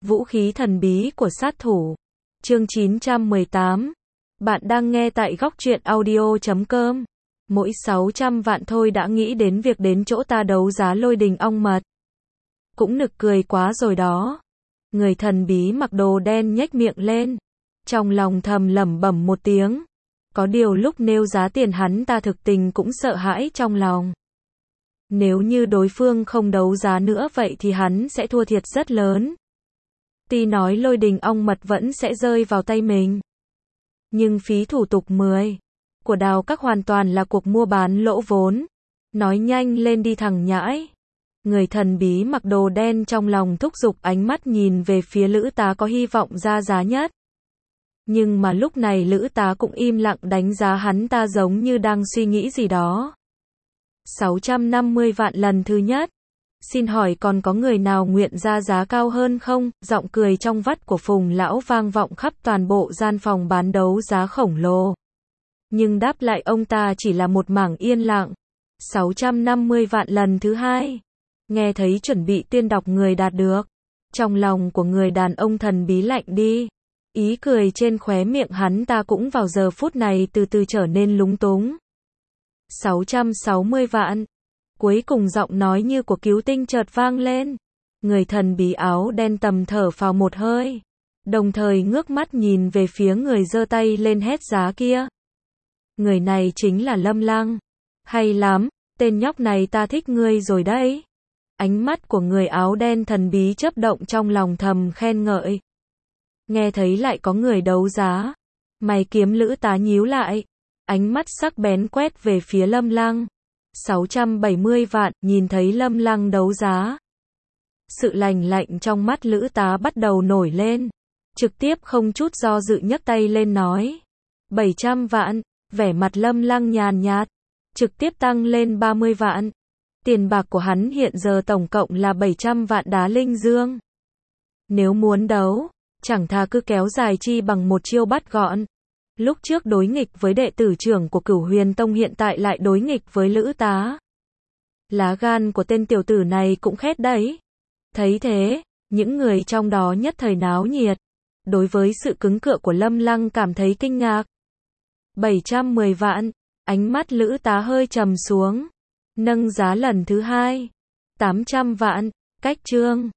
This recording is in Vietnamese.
Vũ khí thần bí của sát thủ. Chương 918. Bạn đang nghe tại góc truyện audio.com. Mỗi 600 vạn thôi đã nghĩ đến việc đến chỗ ta đấu giá lôi đình ong mật. Cũng nực cười quá rồi đó. Người thần bí mặc đồ đen nhếch miệng lên. Trong lòng thầm lẩm bẩm một tiếng. Có điều lúc nêu giá tiền hắn ta thực tình cũng sợ hãi trong lòng. Nếu như đối phương không đấu giá nữa vậy thì hắn sẽ thua thiệt rất lớn. Tuy nói lôi đình ong mật vẫn sẽ rơi vào tay mình. Nhưng phí thủ tục 10 của Đào Các hoàn toàn là cuộc mua bán lỗ vốn. Nói nhanh lên đi thằng nhãi. Người thần bí mặc đồ đen trong lòng thúc giục, ánh mắt nhìn về phía Lữ Tá có hy vọng ra giá nhất. Nhưng mà lúc này Lữ Tá cũng im lặng đánh giá hắn ta giống như đang suy nghĩ gì đó. 650 vạn lần thứ nhất. Xin hỏi còn có người nào nguyện ra giá cao hơn không? Giọng cười trong vắt của Phùng lão vang vọng khắp toàn bộ gian phòng bán đấu giá khổng lồ. Nhưng đáp lại ông ta chỉ là một mảng yên lặng. 650 vạn lần thứ hai. Nghe thấy chuẩn bị tuyên đọc người đạt được. Trong lòng của người đàn ông thần bí lạnh đi. Ý cười trên khóe miệng hắn ta cũng vào giờ phút này từ từ trở nên lúng túng. 660 vạn. Cuối cùng giọng nói như của cứu tinh chợt vang lên. Người thần bí áo đen tầm thở phào một hơi. Đồng thời ngước mắt nhìn về phía người giơ tay lên hét giá kia. Người này chính là Lâm Lăng. Hay lắm, tên nhóc này ta thích ngươi rồi đấy. Ánh mắt của người áo đen thần bí chớp động trong lòng thầm khen ngợi. Nghe thấy lại có người đấu giá. Mày kiếm Lữ Tá nhíu lại. Ánh mắt sắc bén quét về phía Lâm Lăng. 670 vạn, nhìn thấy Lâm Lăng đấu giá. Sự lành lạnh trong mắt Lữ Tá bắt đầu nổi lên. Trực tiếp không chút do dự nhấc tay lên nói. 700 vạn, vẻ mặt Lâm Lăng nhàn nhạt. Trực tiếp tăng lên 30 vạn. Tiền bạc của hắn hiện giờ tổng cộng là 700 vạn đá linh dương. Nếu muốn đấu, chẳng thà cứ kéo dài chi bằng một chiêu bắt gọn. Lúc trước đối nghịch với đệ tử trưởng của Cửu Huyền Tông, hiện tại lại đối nghịch với Lữ Tá. Lá gan của tên tiểu tử này cũng khét đấy. Thấy thế, những người trong đó nhất thời náo nhiệt. Đối với sự cứng cựa của Lâm Lăng cảm thấy kinh ngạc. 710 vạn, ánh mắt Lữ Tá hơi trầm xuống. Nâng giá lần thứ hai. 800 vạn, cách chương.